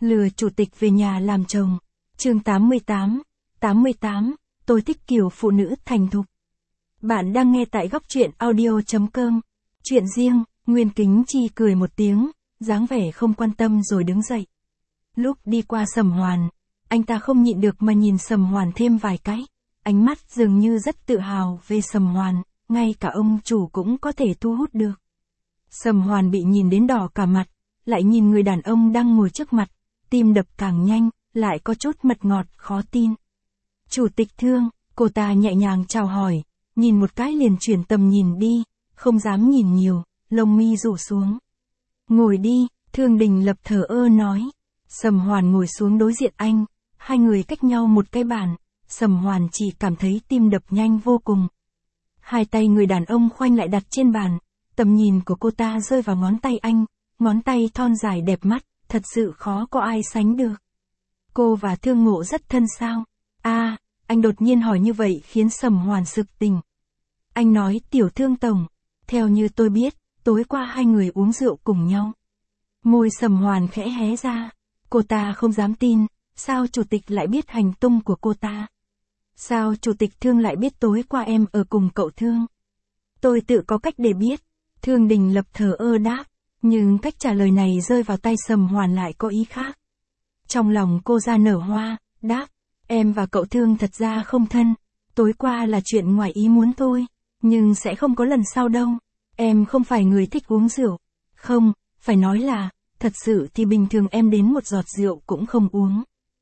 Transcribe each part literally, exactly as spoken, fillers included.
Lừa chủ tịch về nhà làm chồng. Chương tám mươi tám. tám mươi tám. Tôi thích kiểu phụ nữ thành thục. Bạn đang nghe tại góc truyện audio chấm com. Chuyện riêng, Nguyên Kính Chi cười một tiếng, dáng vẻ không quan tâm rồi đứng dậy. Lúc đi qua Sầm Hoàn, anh ta không nhịn được mà nhìn Sầm Hoàn thêm vài cái. Ánh mắt dường như rất tự hào về Sầm Hoàn, ngay cả ông chủ cũng có thể thu hút được. Sầm Hoàn bị nhìn đến đỏ cả mặt, lại nhìn người đàn ông đang ngồi trước mặt, tim đập càng nhanh, lại có chút mật ngọt khó tin. Chủ tịch Thương, cô ta nhẹ nhàng chào hỏi, nhìn một cái liền chuyển tầm nhìn đi, không dám nhìn nhiều, lông mi rủ xuống. Ngồi đi, Thương Đình Lập thờ ơ nói. Sầm Hoàn ngồi xuống đối diện anh, hai người cách nhau một cái bàn, Sầm Hoàn chỉ cảm thấy tim đập nhanh vô cùng. Hai tay người đàn ông khoanh lại đặt trên bàn, tầm nhìn của cô ta rơi vào ngón tay anh, ngón tay thon dài đẹp mắt, thật sự khó có ai sánh được. Cô và Thương Ngộ rất thân sao? À, anh đột nhiên hỏi như vậy khiến Sầm Hoàn sực tỉnh. Anh nói tiểu Thương tổng, theo như tôi biết, tối qua hai người uống rượu cùng nhau. Môi Sầm Hoàn khẽ hé ra, cô ta không dám tin, sao chủ tịch lại biết hành tung của cô ta? Sao chủ tịch Thương lại biết tối qua em ở cùng cậu Thương? Tôi tự có cách để biết, Thương Đình Lập thờ ơ đáp, nhưng cách trả lời này rơi vào tay Sầm Hoàn lại có ý khác. Trong lòng cô ra nở hoa, đáp, em và cậu Thương thật ra không thân, tối qua là chuyện ngoài ý muốn thôi, nhưng sẽ không có lần sau đâu. Em không phải người thích uống rượu. Không, phải nói là, thật sự thì bình thường em đến một giọt rượu cũng không uống.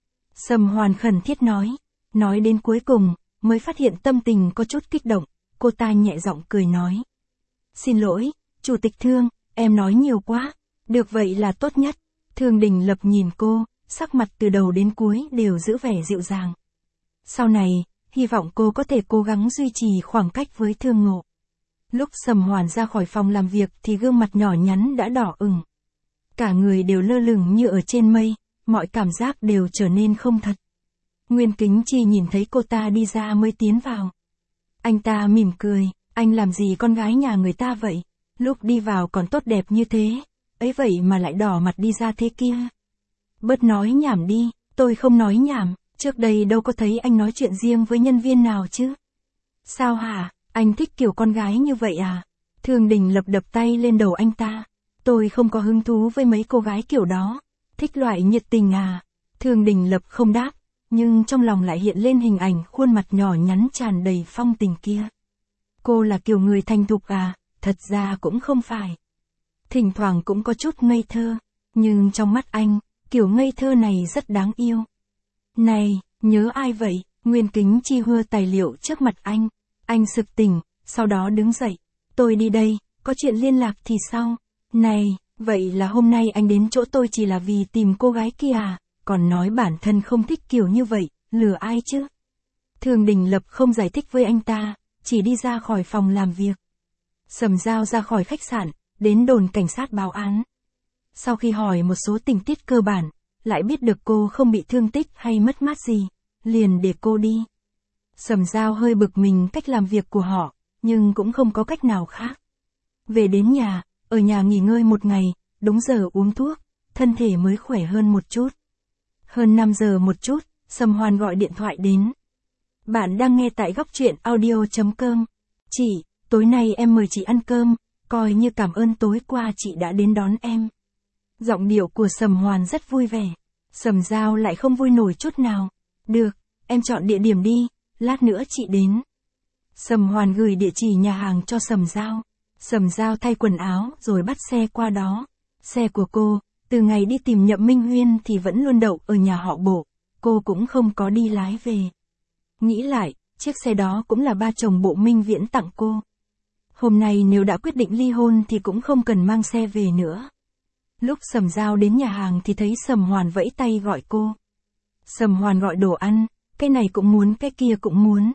Sầm Hoàn khẩn thiết nói, nói đến cuối cùng, mới phát hiện tâm tình có chút kích động, cô ta nhẹ giọng cười nói. Xin lỗi, chủ tịch Thương, em nói nhiều quá, được vậy là tốt nhất. Thương Đình Lập nhìn cô, sắc mặt từ đầu đến cuối đều giữ vẻ dịu dàng. Sau này, hy vọng cô có thể cố gắng duy trì khoảng cách với Thương Ngộ. Lúc Sầm Hoàn ra khỏi phòng làm việc thì gương mặt nhỏ nhắn đã đỏ ửng. Cả người đều lơ lửng như ở trên mây, mọi cảm giác đều trở nên không thật. Nguyên Kính Chi nhìn thấy cô ta đi ra mới tiến vào. Anh ta mỉm cười, anh làm gì con gái nhà người ta vậy? Lúc đi vào còn tốt đẹp như thế, ấy vậy mà lại đỏ mặt đi ra thế kia. Bớt nói nhảm đi, tôi không nói nhảm, trước đây đâu có thấy anh nói chuyện riêng với nhân viên nào chứ. Sao hả, anh thích kiểu con gái như vậy à? Thương Đình Lập đập tay lên đầu anh ta. Tôi không có hứng thú với mấy cô gái kiểu đó. Thích loại nhiệt tình à? Thương Đình Lập không đáp, nhưng trong lòng lại hiện lên hình ảnh khuôn mặt nhỏ nhắn tràn đầy phong tình kia. Cô là kiểu người thành thục à? Thật ra cũng không phải. Thỉnh thoảng cũng có chút ngây thơ, nhưng trong mắt anh, kiểu ngây thơ này rất đáng yêu. Này, nhớ ai vậy? Nguyên Kính Chi hưa tài liệu trước mặt anh. Anh sực tỉnh, sau đó đứng dậy. Tôi đi đây, có chuyện liên lạc thì sao? Này, vậy là hôm nay anh đến chỗ tôi chỉ là vì tìm cô gái kia à? Còn nói bản thân không thích kiểu như vậy, lừa ai chứ? Thương Đình Lập không giải thích với anh ta, chỉ đi ra khỏi phòng làm việc. Sầm Giao ra khỏi khách sạn, đến đồn cảnh sát báo án. Sau khi hỏi một số tình tiết cơ bản, lại biết được cô không bị thương tích hay mất mát gì, liền để cô đi. Sầm Giao hơi bực mình cách làm việc của họ, nhưng cũng không có cách nào khác. Về đến nhà, ở nhà nghỉ ngơi một ngày, đúng giờ uống thuốc, thân thể mới khỏe hơn một chút. Hơn năm giờ một chút, Sầm Hoàn gọi điện thoại đến. Bạn đang nghe tại góc truyện audio chấm com. Chị, tối nay em mời chị ăn cơm, coi như cảm ơn tối qua chị đã đến đón em. Giọng điệu của Sầm Hoàn rất vui vẻ. Sầm Giao lại không vui nổi chút nào. Được, em chọn địa điểm đi, lát nữa chị đến. Sầm Hoàn gửi địa chỉ nhà hàng cho Sầm Giao. Sầm Giao thay quần áo rồi bắt xe qua đó. Xe của cô, từ ngày đi tìm Nhậm Minh Huyên thì vẫn luôn đậu ở nhà họ Bộ, cô cũng không có đi lái về. Nghĩ lại, chiếc xe đó cũng là ba chồng Bộ Minh Viễn tặng cô. Hôm nay nếu đã quyết định ly hôn thì cũng không cần mang xe về nữa. Lúc Sầm Giao đến nhà hàng thì thấy Sầm Hoàn vẫy tay gọi cô. Sầm Hoàn gọi đồ ăn, cái này cũng muốn cái kia cũng muốn.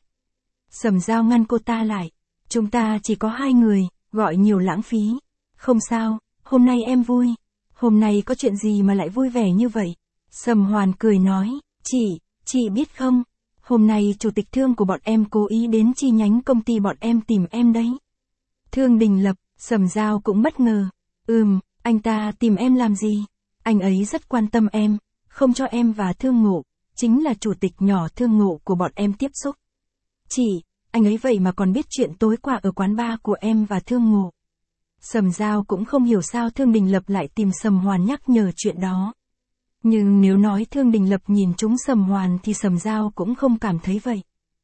Sầm Giao ngăn cô ta lại. Chúng ta chỉ có hai người, gọi nhiều lãng phí. Không sao, hôm nay em vui. Hôm nay có chuyện gì mà lại vui vẻ như vậy? Sầm Hoàn cười nói, chị, chị biết không? Hôm nay chủ tịch Thương của bọn em cố ý đến chi nhánh công ty bọn em tìm em đấy. Thương Đình Lập, Sầm Giao cũng bất ngờ. Ừm, anh ta tìm em làm gì? Anh ấy rất quan tâm em, không cho em và Thương Ngộ, chính là chủ tịch nhỏ Thương Ngộ của bọn em tiếp xúc. Chị, anh ấy vậy mà còn biết chuyện tối qua ở quán bar của em và Thương Ngộ. Sầm Giao cũng không hiểu sao Thương Đình Lập lại tìm Sầm Hoàn nhắc nhở chuyện đó. Nhưng nếu nói Thương Đình Lập nhìn trúng Sầm Hoàn thì Sầm Giao cũng không cảm thấy vậy.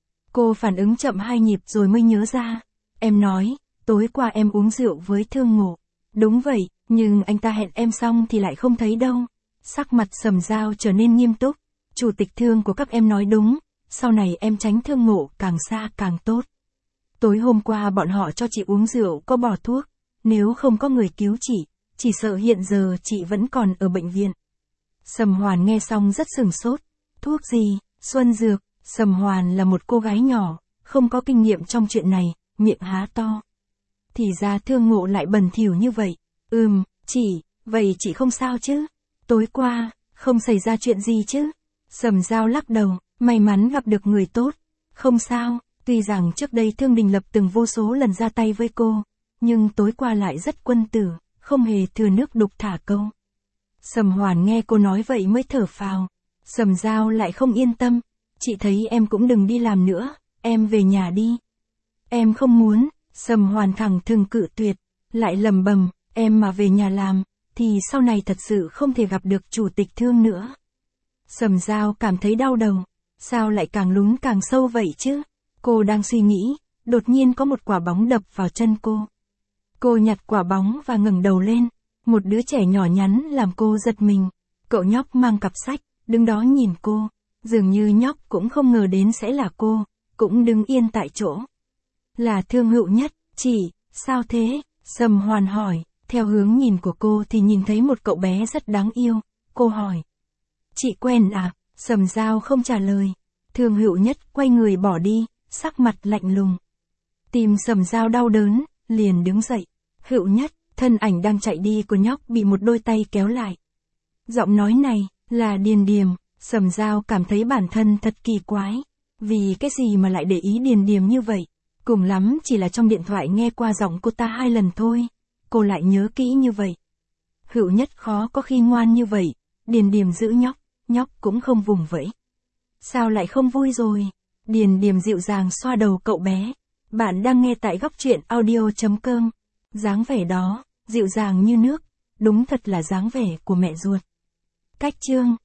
Cô phản ứng chậm hai nhịp rồi mới nhớ ra. Em nói, tối qua em uống rượu với Thương Ngộ. Đúng vậy, nhưng anh ta hẹn em xong thì lại không thấy đâu. Sắc mặt Sầm Giao trở nên nghiêm túc. Chủ tịch Thương của các em nói đúng, sau này em tránh Thương Ngộ càng xa càng tốt. Tối hôm qua bọn họ cho chị uống rượu có bỏ thuốc. Nếu không có người cứu chị, chỉ sợ hiện giờ chị vẫn còn ở bệnh viện. Sầm Hoàn nghe xong rất sửng sốt. Thuốc gì? Xuân dược. Sầm Hoàn là một cô gái nhỏ, không có kinh nghiệm trong chuyện này, miệng há to. Thì ra Thương Ngộ lại bẩn thỉu như vậy. Ừm, chị, vậy chị không sao chứ? Tối qua, không xảy ra chuyện gì chứ? Sầm Giao lắc đầu, may mắn gặp được người tốt. Không sao, tuy rằng trước đây Thương Đình Lập từng vô số lần ra tay với cô, nhưng tối qua lại rất quân tử, không hề thừa nước đục thả câu. Sầm Hoàn nghe cô nói vậy mới thở phào. Sầm Giao lại không yên tâm. Chị thấy em cũng đừng đi làm nữa, em về nhà đi. Em không muốn. Sầm Hoàn thẳng thừng cự tuyệt, lại lầm bầm, em mà về nhà làm, thì sau này thật sự không thể gặp được chủ tịch Thương nữa. Sầm Giao cảm thấy đau đầu, sao lại càng lún càng sâu vậy chứ? Cô đang suy nghĩ, đột nhiên có một quả bóng đập vào chân cô. Cô nhặt quả bóng và ngẩng đầu lên, một đứa trẻ nhỏ nhắn làm cô giật mình. Cậu nhóc mang cặp sách, đứng đó nhìn cô, dường như nhóc cũng không ngờ đến sẽ là cô, cũng đứng yên tại chỗ. Là Thương Hữu Nhất, chị, sao thế? Sầm Hoàn hỏi, theo hướng nhìn của cô thì nhìn thấy một cậu bé rất đáng yêu, cô hỏi. Chị quen à? Sầm Giao không trả lời. Thương Hữu Nhất quay người bỏ đi, sắc mặt lạnh lùng. Tim Sầm Giao đau đớn, liền đứng dậy. Hữu Nhất, thân ảnh đang chạy đi của nhóc bị một đôi tay kéo lại. Giọng nói này, là Điền Điềm. Sầm Giao cảm thấy bản thân thật kỳ quái. Vì cái gì mà lại để ý Điền Điềm như vậy? Cùng lắm chỉ là trong điện thoại nghe qua giọng cô ta hai lần thôi. Cô lại nhớ kỹ như vậy. Hữu Nhất khó có khi ngoan như vậy. Điền Điềm giữ nhóc, nhóc cũng không vùng vẫy. Sao lại không vui rồi? Điền Điềm dịu dàng xoa đầu cậu bé. Bạn đang nghe tại góc truyện audio chấm com. Dáng vẻ đó, dịu dàng như nước, đúng thật là dáng vẻ của mẹ ruột. Cách chương